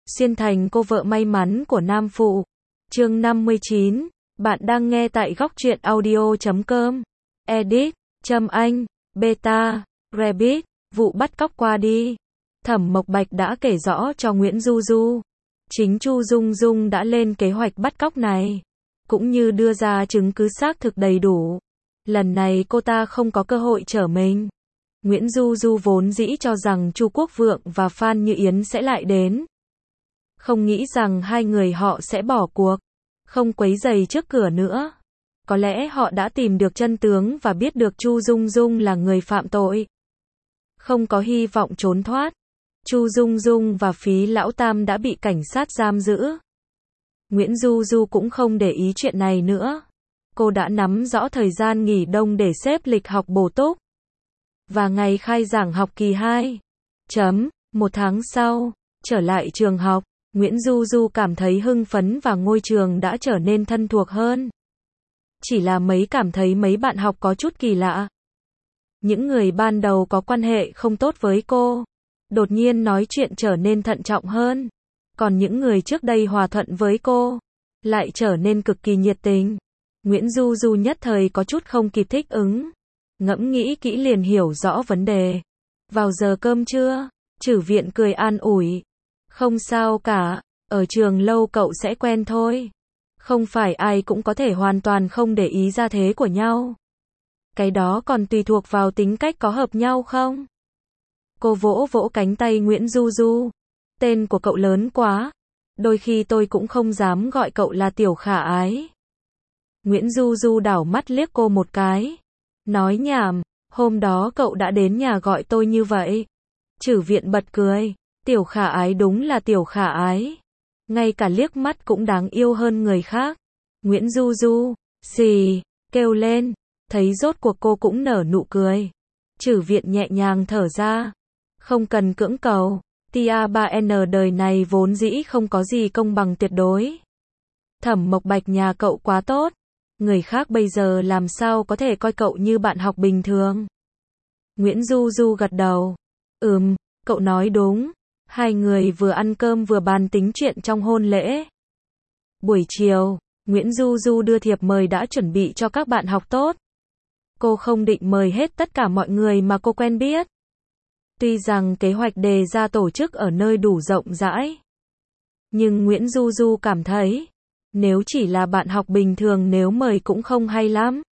Xuyên thành cô vợ may mắn của nam phụ. Chương 59. Bạn đang nghe tại góc truyện audio.com. Edit, Trâm Anh, Beta, Rabbit, vụ bắt cóc qua đi. Thẩm Mộc Bạch đã kể rõ cho Nguyễn Du Du. Chính Chu Dung Dung đã lên kế hoạch bắt cóc này, cũng như đưa ra chứng cứ xác thực đầy đủ. Lần này cô ta không có cơ hội trở mình. Nguyễn Du Du vốn dĩ cho rằng Chu Quốc Vượng và Phan Như Yến sẽ lại đến. Không nghĩ rằng hai người họ sẽ bỏ cuộc, không quấy rầy trước cửa nữa. Có lẽ họ đã tìm được chân tướng và biết được Chu Dung Dung là người phạm tội, không có hy vọng trốn thoát. Chu Dung Dung và Phí Lão Tam đã bị cảnh sát giam giữ. Nguyễn Du Du cũng không để ý chuyện này nữa. Cô đã nắm rõ thời gian nghỉ đông để xếp lịch học bổ túc. Và ngày khai giảng học kỳ 2. Một tháng sau, trở lại trường học, Nguyễn Du Du cảm thấy hưng phấn và ngôi trường đã trở nên thân thuộc hơn. Chỉ là cảm thấy mấy bạn học có chút kỳ lạ. Những người ban đầu có quan hệ không tốt với cô, đột nhiên nói chuyện trở nên thận trọng hơn. Còn những người trước đây hòa thuận với cô, lại trở nên cực kỳ nhiệt tình. Nguyễn Du Du nhất thời có chút không kịp thích ứng. Ngẫm nghĩ kỹ liền hiểu rõ vấn đề. Vào giờ cơm trưa, Trử Viện cười an ủi. Không sao cả, ở trường lâu cậu sẽ quen thôi. Không phải ai cũng có thể hoàn toàn không để ý ra thế của nhau. Cái đó còn tùy thuộc vào tính cách có hợp nhau không? Cô vỗ vỗ cánh tay Nguyễn Du Du. Tên của cậu lớn quá. Đôi khi tôi cũng không dám gọi cậu là Tiểu Khả Ái. Nguyễn Du Du đảo mắt liếc cô một cái. Nói nhảm, hôm đó cậu đã đến nhà gọi tôi như vậy. Trử Viện bật cười. Tiểu Khả Ái đúng là Tiểu Khả Ái. Ngay cả liếc mắt cũng đáng yêu hơn người khác. Nguyễn Du Du, xì, kêu lên. Thấy rốt cuộc cô cũng nở nụ cười. Trử Viện nhẹ nhàng thở ra. Không cần cưỡng cầu. Tia 3N đời này vốn dĩ không có gì công bằng tuyệt đối. Thẩm Mộc Bạch nhà cậu quá tốt. Người khác bây giờ làm sao có thể coi cậu như bạn học bình thường. Nguyễn Du Du gật đầu. Cậu nói đúng. Hai người vừa ăn cơm vừa bàn tính chuyện trong hôn lễ. Buổi chiều, Nguyễn Du Du đưa thiệp mời đã chuẩn bị cho các bạn học tốt. Cô không định mời hết tất cả mọi người mà cô quen biết. Tuy rằng kế hoạch đề ra tổ chức ở nơi đủ rộng rãi, nhưng Nguyễn Du Du cảm thấy, nếu chỉ là bạn học bình thường nếu mời cũng không hay lắm.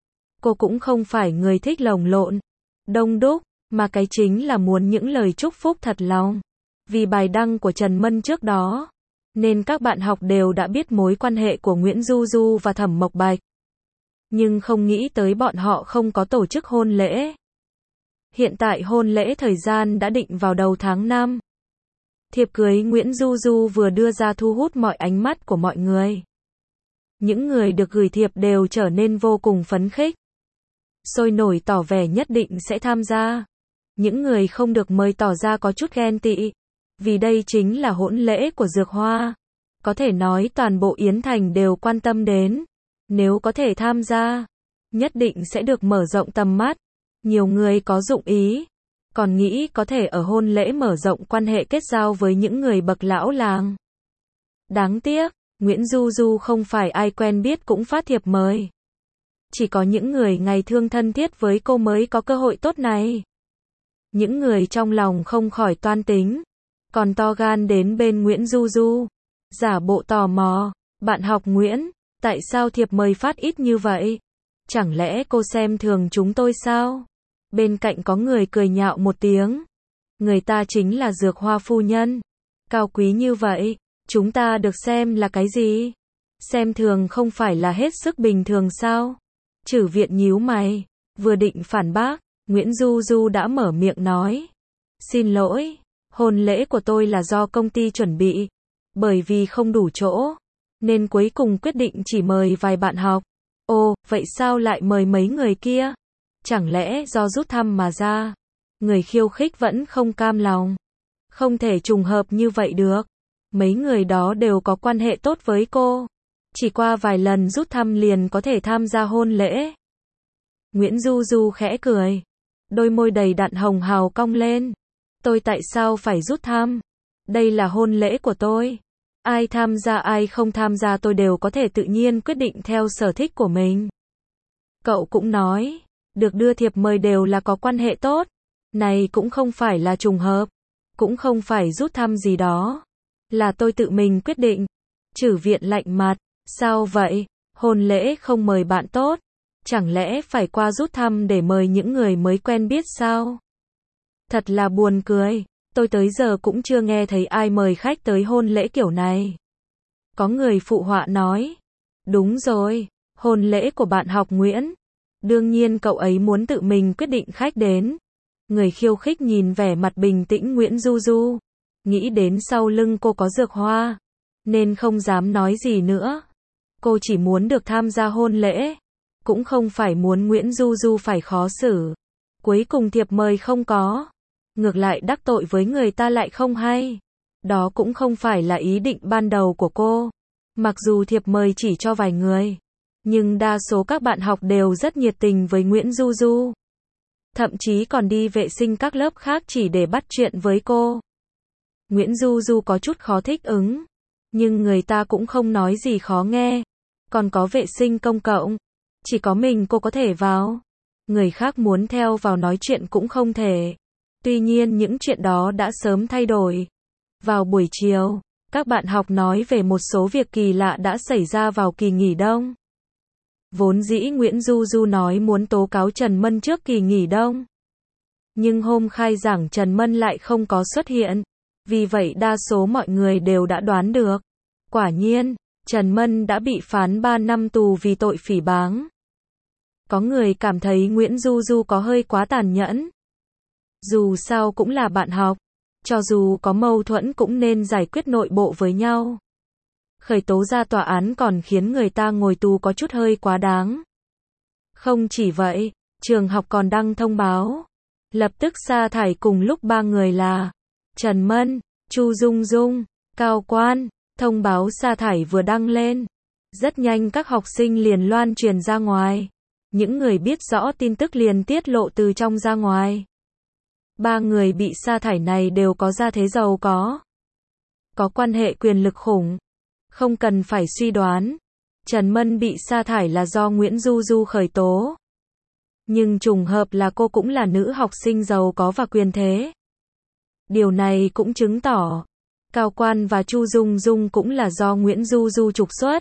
Cô cũng không phải người thích lồng lộn, đông đúc, mà cái chính là muốn những lời chúc phúc thật lòng. Vì bài đăng của Trần Mân trước đó, nên các bạn học đều đã biết mối quan hệ của Nguyễn Du Du và Thẩm Mộc Bạch. Nhưng không nghĩ tới bọn họ không có tổ chức hôn lễ. Hiện tại hôn lễ thời gian đã định vào đầu tháng 5. Thiệp cưới Nguyễn Du Du vừa đưa ra thu hút mọi ánh mắt của mọi người. Những người được gửi thiệp đều trở nên vô cùng phấn khích. Sôi nổi tỏ vẻ nhất định sẽ tham gia. Những người không được mời tỏ ra có chút ghen tị. Vì đây chính là hôn lễ của Dược Hoa. Có thể nói toàn bộ Yến Thành đều quan tâm đến. Nếu có thể tham gia, nhất định sẽ được mở rộng tầm mắt. Nhiều người có dụng ý, còn nghĩ có thể ở hôn lễ mở rộng quan hệ kết giao với những người bậc lão làng. Đáng tiếc, Nguyễn Du Du không phải ai quen biết cũng phát thiệp mời. Chỉ có những người ngày thường thân thiết với cô mới có cơ hội tốt này. Những người trong lòng không khỏi toan tính, còn to gan đến bên Nguyễn Du Du, giả bộ tò mò. Bạn học Nguyễn, tại sao thiệp mời phát ít như vậy? Chẳng lẽ cô xem thường chúng tôi sao? Bên cạnh có người cười nhạo một tiếng. Người ta chính là Dược Hoa phu nhân. Cao quý như vậy, chúng ta được xem là cái gì? Xem thường không phải là hết sức bình thường sao? Trử Viện nhíu mày, vừa định phản bác, Nguyễn Du Du đã mở miệng nói. Xin lỗi, hôn lễ của tôi là do công ty chuẩn bị. Bởi vì không đủ chỗ, nên cuối cùng quyết định chỉ mời vài bạn học. Ồ, vậy sao lại mời mấy người kia? Chẳng lẽ do rút thăm mà ra? Người khiêu khích vẫn không cam lòng. Không thể trùng hợp như vậy được. Mấy người đó đều có quan hệ tốt với cô. Chỉ qua vài lần rút thăm liền có thể tham gia hôn lễ. Nguyễn Du Du khẽ cười. Đôi môi đầy đặn hồng hào cong lên. Tôi tại sao phải rút thăm? Đây là hôn lễ của tôi. Ai tham gia ai không tham gia tôi đều có thể tự nhiên quyết định theo sở thích của mình. Cậu cũng nói, được đưa thiệp mời đều là có quan hệ tốt. Này cũng không phải là trùng hợp, cũng không phải rút thăm gì đó. Là tôi tự mình quyết định. Chử Viện lạnh mặt, sao vậy? Hôn lễ không mời bạn tốt, chẳng lẽ phải qua rút thăm để mời những người mới quen biết sao? Thật là buồn cười, tôi tới giờ cũng chưa nghe thấy ai mời khách tới hôn lễ kiểu này. Có người phụ họa nói, đúng rồi, hôn lễ của bạn học Nguyễn. Đương nhiên cậu ấy muốn tự mình quyết định khách đến. Người khiêu khích nhìn vẻ mặt bình tĩnh Nguyễn Du Du, nghĩ đến sau lưng cô có Dược Hoa, nên không dám nói gì nữa. Cô chỉ muốn được tham gia hôn lễ, cũng không phải muốn Nguyễn Du Du phải khó xử. Cuối cùng thiệp mời không có, ngược lại đắc tội với người ta lại không hay. Đó cũng không phải là ý định ban đầu của cô. Mặc dù thiệp mời chỉ cho vài người, nhưng đa số các bạn học đều rất nhiệt tình với Nguyễn Du Du. Thậm chí còn đi vệ sinh các lớp khác chỉ để bắt chuyện với cô. Nguyễn Du Du có chút khó thích ứng, nhưng người ta cũng không nói gì khó nghe. Còn có vệ sinh công cộng, chỉ có mình cô có thể vào. Người khác muốn theo vào nói chuyện cũng không thể. Tuy nhiên những chuyện đó đã sớm thay đổi. Vào buổi chiều, các bạn học nói về một số việc kỳ lạ đã xảy ra vào kỳ nghỉ đông. Vốn dĩ Nguyễn Du Du nói muốn tố cáo Trần Mân trước kỳ nghỉ đông. Nhưng hôm khai giảng Trần Mân lại không có xuất hiện. Vì vậy đa số mọi người đều đã đoán được. Quả nhiên, Trần Mân đã bị phán 3 năm tù vì tội phỉ báng. Có người cảm thấy Nguyễn Du Du có hơi quá tàn nhẫn. Dù sao cũng là bạn học, cho dù có mâu thuẫn cũng nên giải quyết nội bộ với nhau. Khởi tố ra tòa án còn khiến người ta ngồi tù có chút hơi quá đáng. Không chỉ vậy, trường học còn đăng thông báo, lập tức sa thải cùng lúc 3 người là Trần Mân, Chu Dung Dung, Cao Quan. Thông báo sa thải vừa đăng lên, rất nhanh các học sinh liền loan truyền ra ngoài. Những người biết rõ tin tức liền tiết lộ từ trong ra ngoài. 3 người bị sa thải này đều có gia thế giàu có quan hệ quyền lực khủng. Không cần phải suy đoán, Trần Mân bị sa thải là do Nguyễn Du Du khởi tố. Nhưng trùng hợp là cô cũng là nữ học sinh giàu có và quyền thế. Điều này cũng chứng tỏ Cao Quan và Chu Dung Dung cũng là do Nguyễn Du Du trục xuất.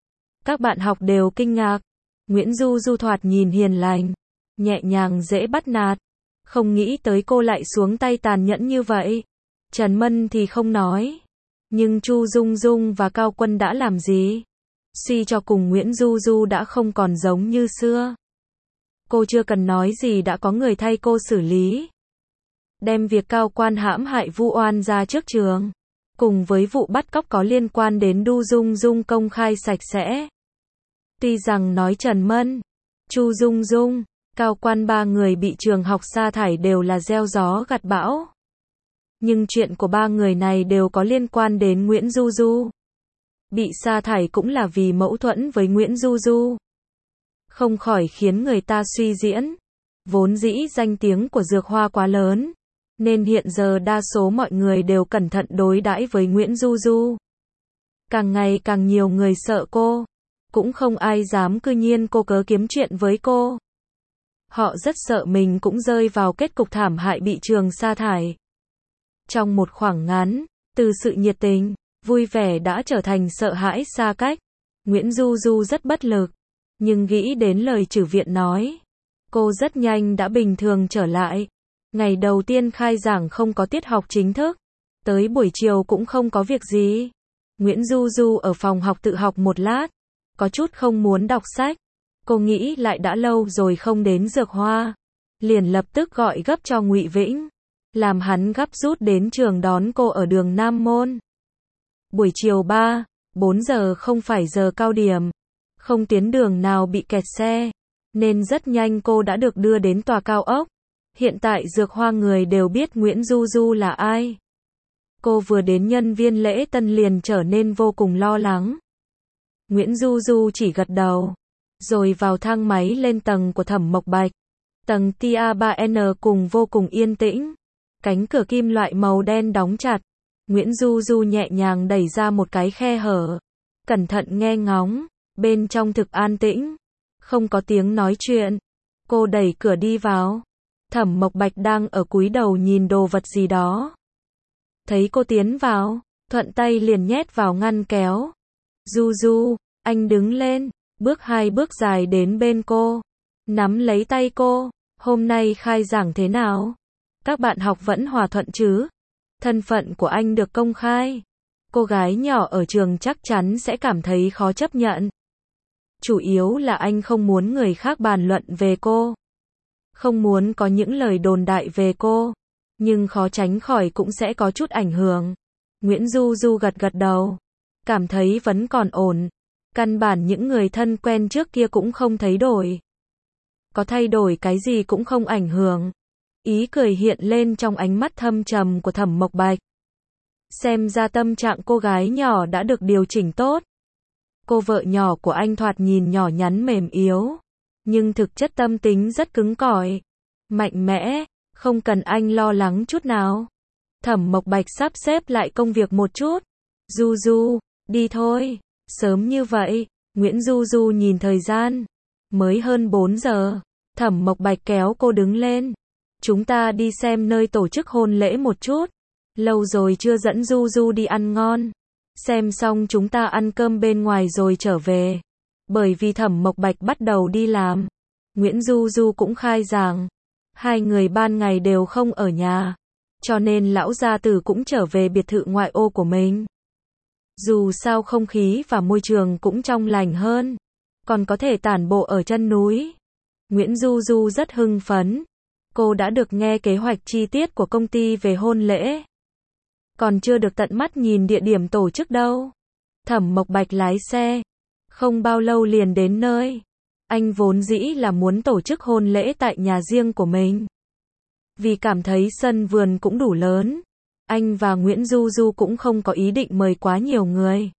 Các bạn học đều kinh ngạc. Nguyễn Du Du thoạt nhìn hiền lành, nhẹ nhàng dễ bắt nạt. Không nghĩ tới cô lại xuống tay tàn nhẫn như vậy. Trần Mân thì không nói. Nhưng Chu Dung Dung và Cao Quân đã làm gì? Suy cho cùng Nguyễn Du Du đã không còn giống như xưa. Cô chưa cần nói gì đã có người thay cô xử lý. Đem việc Cao Quan hãm hại vu oan ra trước trường. Cùng với vụ bắt cóc có liên quan đến Du Dung Dung công khai sạch sẽ. Tuy rằng nói Trần Mân, Chu Dung Dung, Cao Quan 3 người bị trường học sa thải đều là gieo gió gặt bão. Nhưng chuyện của 3 người này đều có liên quan đến Nguyễn Du Du. Bị sa thải cũng là vì mâu thuẫn với Nguyễn Du Du. Không khỏi khiến người ta suy diễn. Vốn dĩ danh tiếng của Dược Hoa quá lớn, nên hiện giờ đa số mọi người đều cẩn thận đối đãi với Nguyễn Du Du. Càng ngày càng nhiều người sợ cô. Cũng không ai dám cư nhiên cô cớ kiếm chuyện với cô. Họ rất sợ mình cũng rơi vào kết cục thảm hại bị trường sa thải. Trong một khoảng ngắn, từ sự nhiệt tình, vui vẻ đã trở thành sợ hãi xa cách. Nguyễn Du Du rất bất lực. Nhưng nghĩ đến lời Chử Viện nói, cô rất nhanh đã bình thường trở lại. Ngày đầu tiên khai giảng không có tiết học chính thức. Tới buổi chiều cũng không có việc gì. Nguyễn Du Du ở phòng học tự học một lát. Có chút không muốn đọc sách. Cô nghĩ lại đã lâu rồi không đến Dược Hoa. Liền lập tức gọi gấp cho Ngụy Vĩnh. Làm hắn gấp rút đến trường đón cô ở đường Nam Môn. Buổi chiều 3-4 giờ không phải giờ cao điểm. Không tuyến đường nào bị kẹt xe. Nên rất nhanh cô đã được đưa đến tòa cao ốc. Hiện tại Dược Hoa người đều biết Nguyễn Du Du là ai. Cô vừa đến nhân viên lễ tân liền trở nên vô cùng lo lắng. Nguyễn Du Du chỉ gật đầu. Rồi vào thang máy lên tầng của Thẩm Mộc Bạch. Tầng TA3N cùng vô cùng yên tĩnh. Cánh cửa kim loại màu đen đóng chặt. Nguyễn Du Du nhẹ nhàng đẩy ra một cái khe hở. Cẩn thận nghe ngóng. Bên trong thực an tĩnh. Không có tiếng nói chuyện. Cô đẩy cửa đi vào. Thẩm Mộc Bạch đang ở cúi đầu nhìn đồ vật gì đó. Thấy cô tiến vào, thuận tay liền nhét vào ngăn kéo. Du Du, anh đứng lên, bước 2 bước dài đến bên cô. Nắm lấy tay cô. Hôm nay khai giảng thế nào? Các bạn học vẫn hòa thuận chứ? Thân phận của anh được công khai. Cô gái nhỏ ở trường chắc chắn sẽ cảm thấy khó chấp nhận. Chủ yếu là anh không muốn người khác bàn luận về cô. Không muốn có những lời đồn đại về cô. Nhưng khó tránh khỏi cũng sẽ có chút ảnh hưởng. Nguyễn Du Du gật gật đầu. Cảm thấy vẫn còn ổn. Căn bản những người thân quen trước kia cũng không thấy đổi. Có thay đổi cái gì cũng không ảnh hưởng. Ý cười hiện lên trong ánh mắt thâm trầm của Thẩm Mộc Bạch. Xem ra tâm trạng cô gái nhỏ đã được điều chỉnh tốt. Cô vợ nhỏ của anh thoạt nhìn nhỏ nhắn mềm yếu. Nhưng thực chất tâm tính rất cứng cỏi. Mạnh mẽ, không cần anh lo lắng chút nào. Thẩm Mộc Bạch sắp xếp lại công việc một chút. Du Du, đi thôi. Sớm như vậy, Nguyễn Du Du nhìn thời gian. Mới hơn 4 giờ. Thẩm Mộc Bạch kéo cô đứng lên. Chúng ta đi xem nơi tổ chức hôn lễ một chút. Lâu rồi chưa dẫn Du Du đi ăn ngon. Xem xong chúng ta ăn cơm bên ngoài rồi trở về. Bởi vì Thẩm Mộc Bạch bắt đầu đi làm. Nguyễn Du Du cũng khai giảng. 2 người ban ngày đều không ở nhà. Cho nên lão gia tử cũng trở về biệt thự ngoại ô của mình. Dù sao không khí và môi trường cũng trong lành hơn. Còn có thể tản bộ ở chân núi. Nguyễn Du Du rất hưng phấn. Cô đã được nghe kế hoạch chi tiết của công ty về hôn lễ. Còn chưa được tận mắt nhìn địa điểm tổ chức đâu. Thẩm Mộc Bạch lái xe. Không bao lâu liền đến nơi. Anh vốn dĩ là muốn tổ chức hôn lễ tại nhà riêng của mình. Vì cảm thấy sân vườn cũng đủ lớn. Anh và Nguyễn Du Du cũng không có ý định mời quá nhiều người.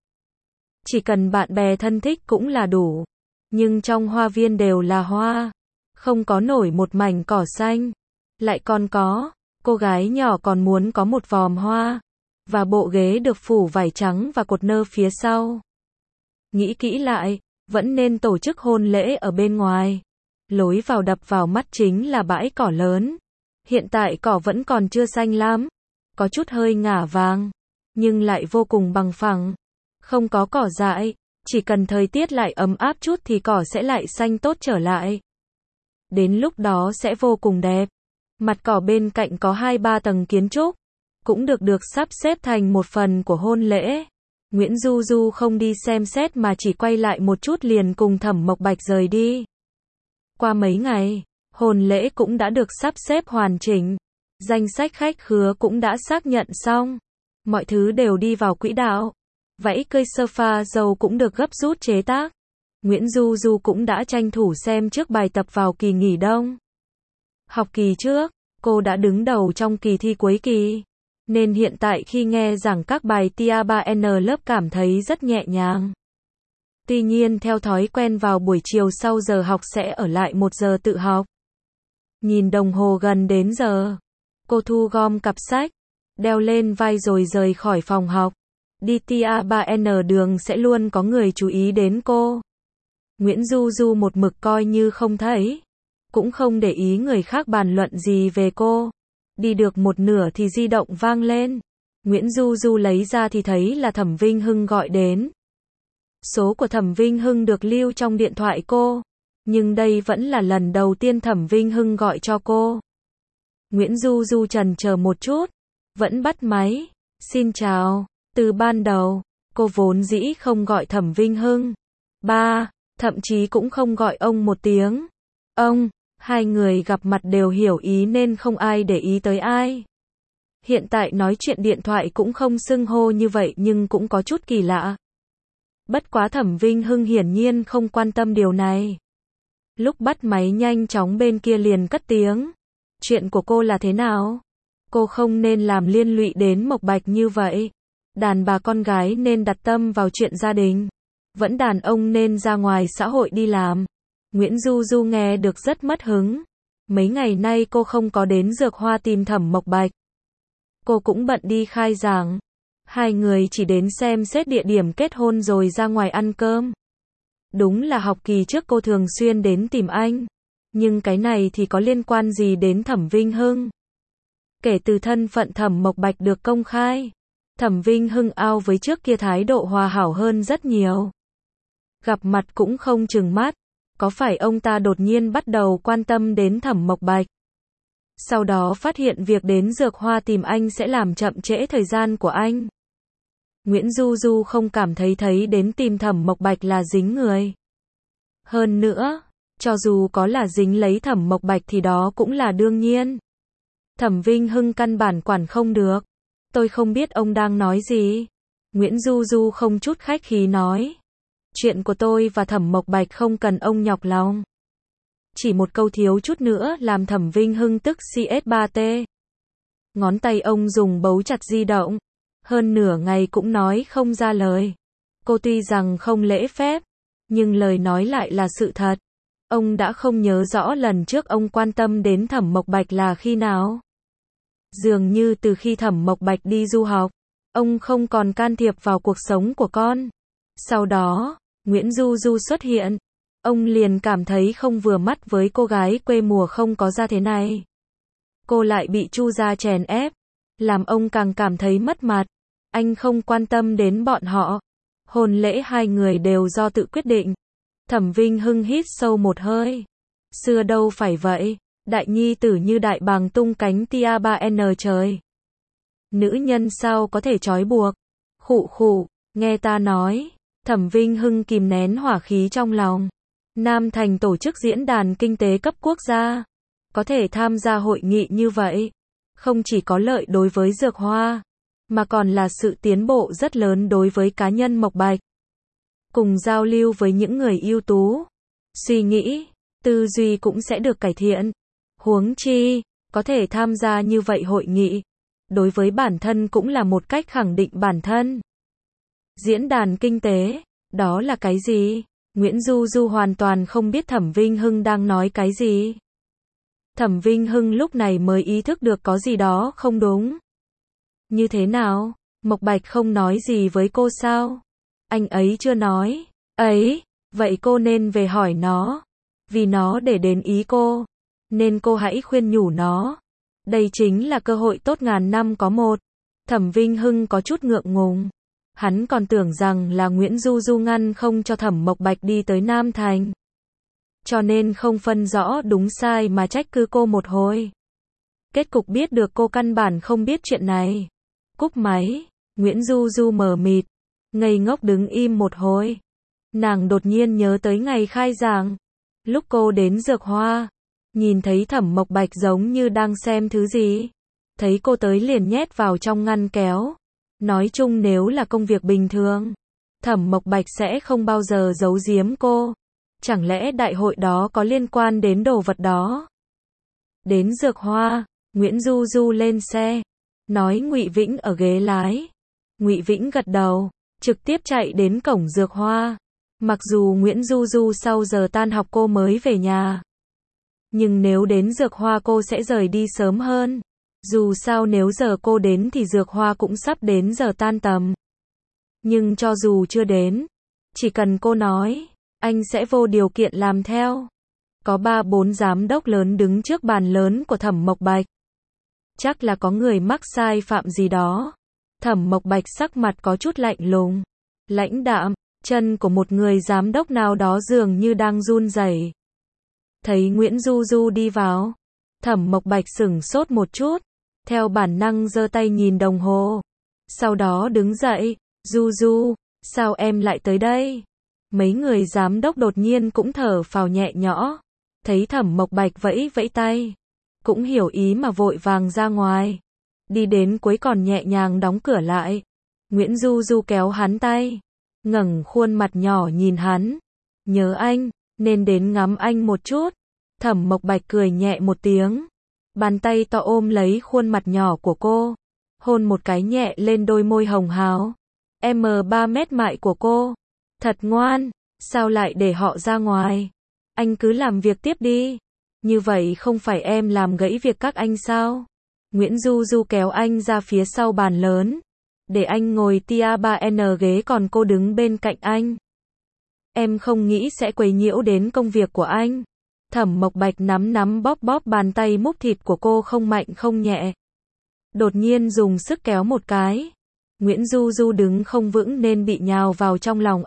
Chỉ cần bạn bè thân thích cũng là đủ. Nhưng trong hoa viên đều là hoa. Không có nổi một mảnh cỏ xanh. Lại còn có, cô gái nhỏ còn muốn có một vòm hoa. Và bộ ghế được phủ vải trắng và cột nơ phía sau. Nghĩ kỹ lại, vẫn nên tổ chức hôn lễ ở bên ngoài. Lối vào đập vào mắt chính là bãi cỏ lớn. Hiện tại cỏ vẫn còn chưa xanh lắm. Có chút hơi ngả vàng. Nhưng lại vô cùng bằng phẳng. Không có cỏ dại. Chỉ cần thời tiết lại ấm áp chút thì cỏ sẽ lại xanh tốt trở lại. Đến lúc đó sẽ vô cùng đẹp. Mặt cỏ bên cạnh có 2-3 tầng kiến trúc. Cũng được sắp xếp thành một phần của hôn lễ. Nguyễn Du Du không đi xem xét mà chỉ quay lại một chút liền cùng Thẩm Mộc Bạch rời đi. Qua mấy ngày, hôn lễ cũng đã được sắp xếp hoàn chỉnh. Danh sách khách khứa cũng đã xác nhận xong. Mọi thứ đều đi vào quỹ đạo. Vẫy cây sofa dầu cũng được gấp rút chế tác. Nguyễn Du Du cũng đã tranh thủ xem trước bài tập vào kỳ nghỉ đông. Học kỳ trước, cô đã đứng đầu trong kỳ thi cuối kỳ. Nên hiện tại khi nghe giảng các bài tia 3N lớp cảm thấy rất nhẹ nhàng. Tuy nhiên theo thói quen vào buổi chiều sau giờ học sẽ ở lại 1 giờ tự học. Nhìn đồng hồ gần đến giờ. Cô thu gom cặp sách, đeo lên vai rồi rời khỏi phòng học. Đi tia 3N đường sẽ luôn có người chú ý đến cô. Nguyễn Du Du một mực coi như không thấy. Cũng không để ý người khác bàn luận gì về cô. Đi được một nửa thì di động vang lên. Nguyễn Du Du lấy ra thì thấy là Thẩm Vinh Hưng gọi đến. Số của Thẩm Vinh Hưng được lưu trong điện thoại cô. Nhưng đây vẫn là lần đầu tiên Thẩm Vinh Hưng gọi cho cô. Nguyễn Du Du chần chờ một chút. Vẫn bắt máy. Xin chào. Từ ban đầu, cô vốn dĩ không gọi Thẩm Vinh Hưng. Thậm chí cũng không gọi ông một tiếng. Ông. 2 người gặp mặt đều hiểu ý nên không ai để ý tới ai. Hiện tại nói chuyện điện thoại cũng không xưng hô như vậy nhưng cũng có chút kỳ lạ. Bất quá Thẩm Vinh Hưng hiển nhiên không quan tâm điều này. Lúc bắt máy nhanh chóng bên kia liền cất tiếng. Chuyện của cô là thế nào? Cô không nên làm liên lụy đến Mộc Bạch như vậy. Đàn bà con gái nên đặt tâm vào chuyện gia đình. Vẫn đàn ông nên ra ngoài xã hội đi làm. Nguyễn Du Du nghe được rất mất hứng. Mấy ngày nay cô không có đến Dược Hoa tìm Thẩm Mộc Bạch. Cô cũng bận đi khai giảng. Hai người chỉ đến xem xét địa điểm kết hôn rồi ra ngoài ăn cơm. Đúng là học kỳ trước cô thường xuyên đến tìm anh. Nhưng cái này thì có liên quan gì đến Thẩm Vinh Hưng? Kể từ thân phận Thẩm Mộc Bạch được công khai, Thẩm Vinh Hưng ao với trước kia thái độ hòa hảo hơn rất nhiều. Gặp mặt cũng không trừng mắt. Có phải ông ta đột nhiên bắt đầu quan tâm đến Thẩm Mộc Bạch? Sau đó phát hiện việc đến Dược Hoa tìm anh sẽ làm chậm trễ thời gian của anh. Nguyễn Du Du không cảm thấy đến tìm Thẩm Mộc Bạch là dính người. Hơn nữa, cho dù có là dính lấy Thẩm Mộc Bạch thì đó cũng là đương nhiên. Thẩm Vinh Hưng căn bản quản không được. Tôi không biết ông đang nói gì. Nguyễn Du Du không chút khách khí nói. Chuyện của tôi và Thẩm Mộc Bạch không cần ông nhọc lòng. Chỉ một câu thiếu chút nữa làm Thẩm Vinh Hưng tức CS3T. Ngón tay ông dùng bấu chặt di động. Hơn nửa ngày cũng nói không ra lời. Cô tuy rằng không lễ phép, nhưng lời nói lại là sự thật. Ông đã không nhớ rõ lần trước ông quan tâm đến Thẩm Mộc Bạch là khi nào. Dường như từ khi Thẩm Mộc Bạch đi du học, ông không còn can thiệp vào cuộc sống của con. Sau đó, Nguyễn Du Du xuất hiện. Ông liền cảm thấy không vừa mắt với cô gái quê mùa không có ra thế này. Cô lại bị Chu gia chèn ép, làm ông càng cảm thấy mất mặt. Anh không quan tâm đến bọn họ. Hôn lễ hai người đều do tự quyết định. Thẩm Vinh Hưng hít sâu một hơi. Xưa đâu phải vậy, đại nhi tử như đại bàng tung cánh tia 3N trời. Nữ nhân sao có thể trói buộc. Khụ khụ, nghe ta nói. Thẩm Vinh Hưng kìm nén hỏa khí trong lòng. Nam Thành tổ chức diễn đàn kinh tế cấp quốc gia. Có thể tham gia hội nghị như vậy. Không chỉ có lợi đối với Dược Hoa, mà còn là sự tiến bộ rất lớn đối với cá nhân Mộc Bạch. Cùng giao lưu với những người ưu tú. Suy nghĩ, tư duy cũng sẽ được cải thiện. Huống chi, có thể tham gia như vậy hội nghị. Đối với bản thân cũng là một cách khẳng định bản thân. Diễn đàn kinh tế, đó là cái gì? Nguyễn Du Du hoàn toàn không biết Thẩm Vinh Hưng đang nói cái gì. Thẩm Vinh Hưng lúc này mới ý thức được có gì đó không đúng. Như thế nào? Mộc Bạch không nói gì với cô sao? Anh ấy chưa nói. Ấy, vậy cô nên về hỏi nó. Vì nó để đến ý cô. Nên cô hãy khuyên nhủ nó. Đây chính là cơ hội tốt ngàn năm có một. Thẩm Vinh Hưng có chút ngượng ngùng. Hắn còn tưởng rằng là Nguyễn Du Du ngăn không cho Thẩm Mộc Bạch đi tới Nam Thành. Cho nên không phân rõ đúng sai mà trách cứ cô một hồi. Kết cục biết được cô căn bản không biết chuyện này. Cúp máy, Nguyễn Du Du mờ mịt, ngây ngốc đứng im một hồi. Nàng đột nhiên nhớ tới ngày khai giảng. Lúc cô đến Dược Hoa, nhìn thấy Thẩm Mộc Bạch giống như đang xem thứ gì. Thấy cô tới liền nhét vào trong ngăn kéo. Nói chung nếu là công việc bình thường, Thẩm Mộc Bạch sẽ không bao giờ giấu giếm cô. Chẳng lẽ đại hội đó có liên quan đến đồ vật đó? Đến Dược Hoa, Nguyễn Du Du lên xe, nói Ngụy Vĩnh ở ghế lái. Ngụy Vĩnh gật đầu, trực tiếp chạy đến cổng Dược Hoa. Mặc dù Nguyễn Du Du sau giờ tan học cô mới về nhà, nhưng nếu đến Dược Hoa cô sẽ rời đi sớm hơn. Dù sao nếu giờ cô đến thì Dược Hoa cũng sắp đến giờ tan tầm. Nhưng cho dù chưa đến, chỉ cần cô nói, anh sẽ vô điều kiện làm theo. Có 3-4 giám đốc lớn đứng trước bàn lớn của Thẩm Mộc Bạch. Chắc là có người mắc sai phạm gì đó. Thẩm Mộc Bạch sắc mặt có chút lạnh lùng, lãnh đạm, chân của một người giám đốc nào đó dường như đang run rẩy. Thấy Nguyễn Du Du đi vào, Thẩm Mộc Bạch sửng sốt một chút, theo bản năng giơ tay nhìn đồng hồ. Sau đó đứng dậy, Du Du, sao em lại tới đây? Mấy người giám đốc đột nhiên cũng thở phào nhẹ nhõm, thấy Thẩm Mộc Bạch vẫy vẫy tay, cũng hiểu ý mà vội vàng ra ngoài. Đi đến cuối còn nhẹ nhàng đóng cửa lại. Nguyễn Du Du kéo hắn tay, ngẩng khuôn mặt nhỏ nhìn hắn. Nhớ anh, nên đến ngắm anh một chút. Thẩm Mộc Bạch cười nhẹ một tiếng. Bàn tay to ôm lấy khuôn mặt nhỏ của cô. Hôn một cái nhẹ lên đôi môi hồng hào. M3 mét mại của cô. Thật ngoan, sao lại để họ ra ngoài? Anh cứ làm việc tiếp đi. Như vậy không phải em làm gãy việc các anh sao? Nguyễn Du Du kéo anh ra phía sau bàn lớn. để anh ngồi tia 3N ghế còn cô đứng bên cạnh anh. Em không nghĩ sẽ quấy nhiễu đến công việc của anh. Thẩm Mộc Bạch nắm bóp bàn tay múc thịt của cô không mạnh không nhẹ. Đột nhiên dùng sức kéo một cái. Nguyễn Du Du đứng không vững nên bị nhào vào trong lòng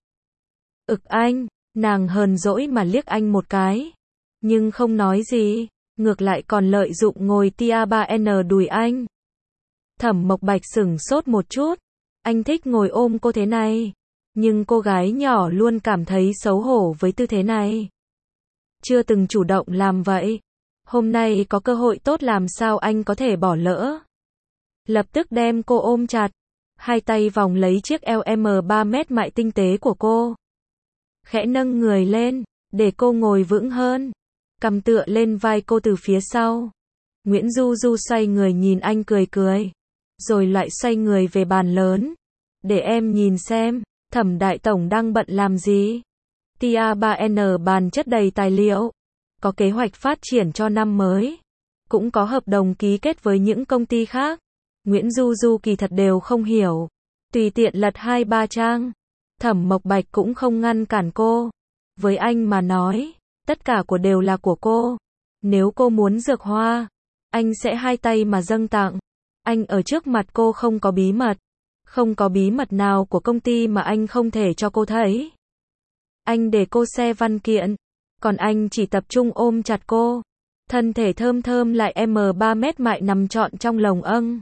anh. Nàng hờn dỗi mà liếc anh một cái. Nhưng không nói gì. Ngược lại còn lợi dụng ngồi tia 3N đùi anh. Thẩm Mộc Bạch sửng sốt một chút. Anh thích ngồi ôm cô thế này. Nhưng cô gái nhỏ luôn cảm thấy xấu hổ với tư thế này. Chưa từng chủ động làm vậy. Hôm nay có cơ hội tốt làm sao anh có thể bỏ lỡ. Lập tức đem cô ôm chặt. Hai tay vòng lấy chiếc eo M3 mét mại tinh tế của cô. Khẽ nâng người lên, để cô ngồi vững hơn. Cầm tựa lên vai cô từ phía sau. Nguyễn Du Du xoay người nhìn anh cười. Rồi lại xoay người về bàn lớn. Để em nhìn xem, Thẩm đại tổng đang bận làm gì. Tia 3N bàn chất đầy tài liệu. Có kế hoạch phát triển cho năm mới. Cũng có hợp đồng ký kết với những công ty khác. Nguyễn Du Du kỳ thật đều không hiểu. Tùy tiện lật 2-3 trang. Thẩm Mộc Bạch cũng không ngăn cản cô. Với anh mà nói, tất cả đều là của cô. Nếu cô muốn dược hoa, anh sẽ hai tay mà dâng tặng. Anh ở trước mặt cô không có bí mật. Không có bí mật nào của công ty mà anh không thể cho cô thấy. Anh để cô xe văn kiện. Còn anh chỉ tập trung ôm chặt cô. Thân thể thơm lại M3 mét mại nằm trọn trong lồng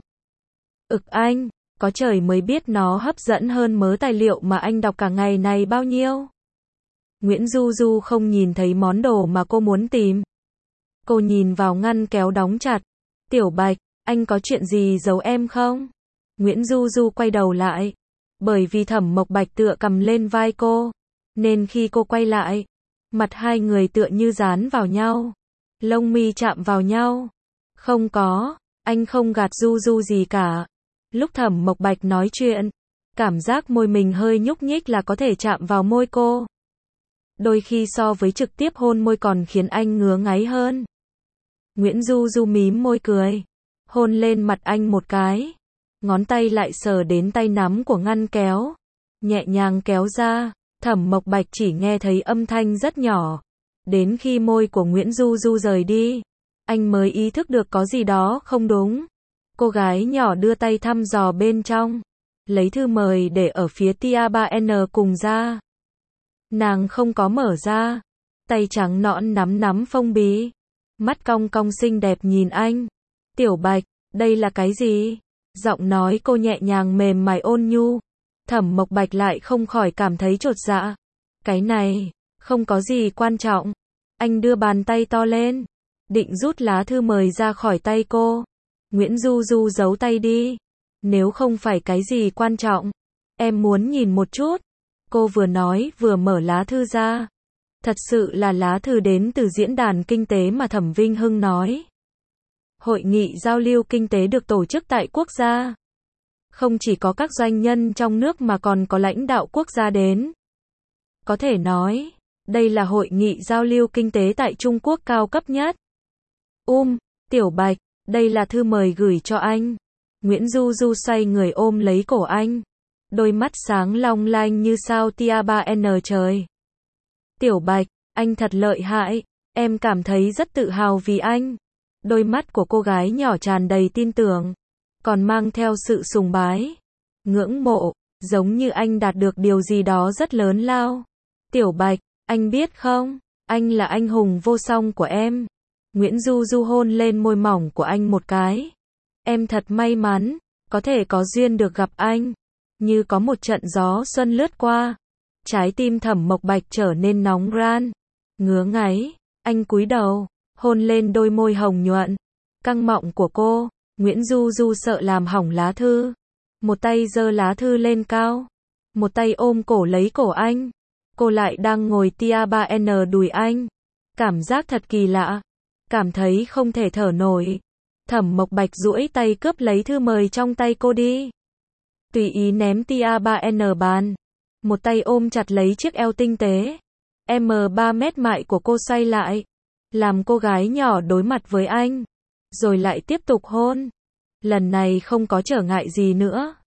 anh. Có trời mới biết nó hấp dẫn hơn mớ tài liệu mà anh đọc cả ngày này bao nhiêu. Nguyễn Du Du không nhìn thấy món đồ mà cô muốn tìm. Cô nhìn vào ngăn kéo đóng chặt. Tiểu Bạch, anh có chuyện gì giấu em không? Nguyễn Du Du quay đầu lại. Bởi vì Thẩm Mộc Bạch tựa cầm lên vai cô. Nên khi cô quay lại, mặt hai người tựa như dán vào nhau. Lông mi chạm vào nhau. Không có, anh không gạt Du Du gì cả. Lúc Thẩm Mộc Bạch nói chuyện, cảm giác môi mình hơi nhúc nhích là có thể chạm vào môi cô. Đôi khi so với trực tiếp hôn môi còn khiến anh ngứa ngáy hơn. Nguyễn Du Du mím môi cười. Hôn lên mặt anh một cái. Ngón tay lại sờ đến tay nắm của ngăn kéo. Nhẹ nhàng kéo ra. Thẩm Mộc Bạch chỉ nghe thấy âm thanh rất nhỏ. Đến khi môi của Nguyễn Du Du rời đi, anh mới ý thức được có gì đó không đúng. Cô gái nhỏ đưa tay thăm dò bên trong. Lấy thư mời để ở phía tia 3N cùng ra. Nàng không có mở ra. Tay trắng nõn nắm phong bì. Mắt cong cong xinh đẹp nhìn anh. Tiểu Bạch, đây là cái gì? Giọng nói cô nhẹ nhàng mềm mại ôn nhu. Thẩm Mộc Bạch lại không khỏi cảm thấy chột dạ. Cái này, không có gì quan trọng. Anh đưa bàn tay to lên. Định rút lá thư mời ra khỏi tay cô. Nguyễn Du Du giấu tay đi. Nếu không phải cái gì quan trọng, em muốn nhìn một chút. Cô vừa nói vừa mở lá thư ra. Thật sự là lá thư đến từ diễn đàn kinh tế mà Thẩm Vinh Hưng nói. Hội nghị giao lưu kinh tế được tổ chức tại quốc gia. Không chỉ có các doanh nhân trong nước mà còn có lãnh đạo quốc gia đến. Có thể nói, đây là hội nghị giao lưu kinh tế tại Trung Quốc cao cấp nhất. Tiểu Bạch, đây là thư mời gửi cho anh. Nguyễn Du Du xoay người ôm lấy cổ anh. Đôi mắt sáng long lanh như sao tia 3N trời. Tiểu Bạch, anh thật lợi hại. Em cảm thấy rất tự hào vì anh. Đôi mắt của cô gái nhỏ tràn đầy tin tưởng. Còn mang theo sự sùng bái. Ngưỡng mộ. Giống như anh đạt được điều gì đó rất lớn lao. Tiểu Bạch, anh biết không? Anh là anh hùng vô song của em. Nguyễn Du Du hôn lên môi mỏng của anh một cái. Em thật may mắn. Có thể có duyên được gặp anh. Như có một trận gió xuân lướt qua. Trái tim Thẩm Mộc Bạch trở nên nóng ran. Ngứa ngáy. Anh cúi đầu. Hôn lên đôi môi hồng nhuận. Căng mọng của cô. Nguyễn Du Du sợ làm hỏng lá thư. Một tay giơ lá thư lên cao. Một tay ôm cổ lấy cổ anh. Cô lại đang ngồi tia 3N đùi anh. Cảm giác thật kỳ lạ. Cảm thấy không thể thở nổi. Thẩm Mộc Bạch duỗi tay cướp lấy thư mời trong tay cô đi. Tùy ý ném tia 3N bàn. Một tay ôm chặt lấy chiếc eo tinh tế. M3 mét mại của cô xoay lại. Làm cô gái nhỏ đối mặt với anh. Rồi lại tiếp tục hôn. Lần này không có trở ngại gì nữa.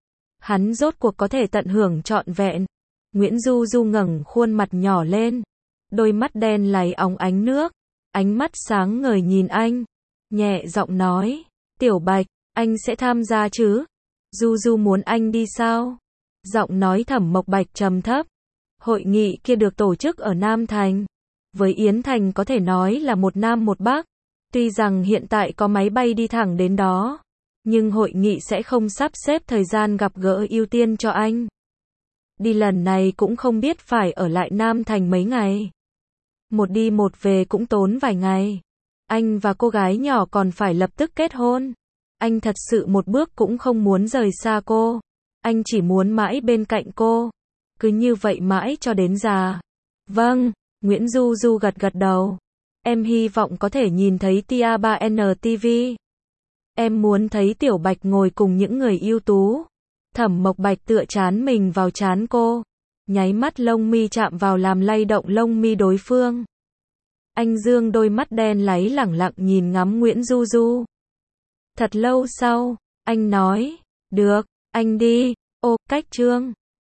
Hắn rốt cuộc có thể tận hưởng trọn vẹn. Nguyễn Du Du ngẩng khuôn mặt nhỏ lên. Đôi mắt đen láy óng ánh nước. Ánh mắt sáng ngời nhìn anh. Nhẹ giọng nói. Tiểu Bạch, anh sẽ tham gia chứ? Du Du muốn anh đi sao? Giọng nói Thẩm Mộc Bạch trầm thấp. Hội nghị kia được tổ chức ở Nam Thành. Với Yến Thành có thể nói là một Nam một Bắc. Tuy rằng hiện tại có máy bay đi thẳng đến đó, nhưng hội nghị sẽ không sắp xếp thời gian gặp gỡ ưu tiên cho anh. Đi lần này cũng không biết phải ở lại Nam Thành mấy ngày. Một đi một về cũng tốn vài ngày. Anh và cô gái nhỏ còn phải lập tức kết hôn. Anh thật sự một bước cũng không muốn rời xa cô. Anh chỉ muốn mãi bên cạnh cô. Cứ như vậy mãi cho đến già. Vâng, Nguyễn Du Du gật gật đầu. Em hy vọng có thể nhìn thấy Tia 3N TV. Em muốn thấy Tiểu Bạch ngồi cùng những người ưu tú. Thẩm Mộc Bạch tựa trán mình vào trán cô. Nháy mắt lông mi chạm vào làm lay động lông mi đối phương. Anh dương đôi mắt đen láy lẳng lặng nhìn ngắm Nguyễn Du Du. Thật lâu sau, anh nói, được, anh đi. Ô, cách chương.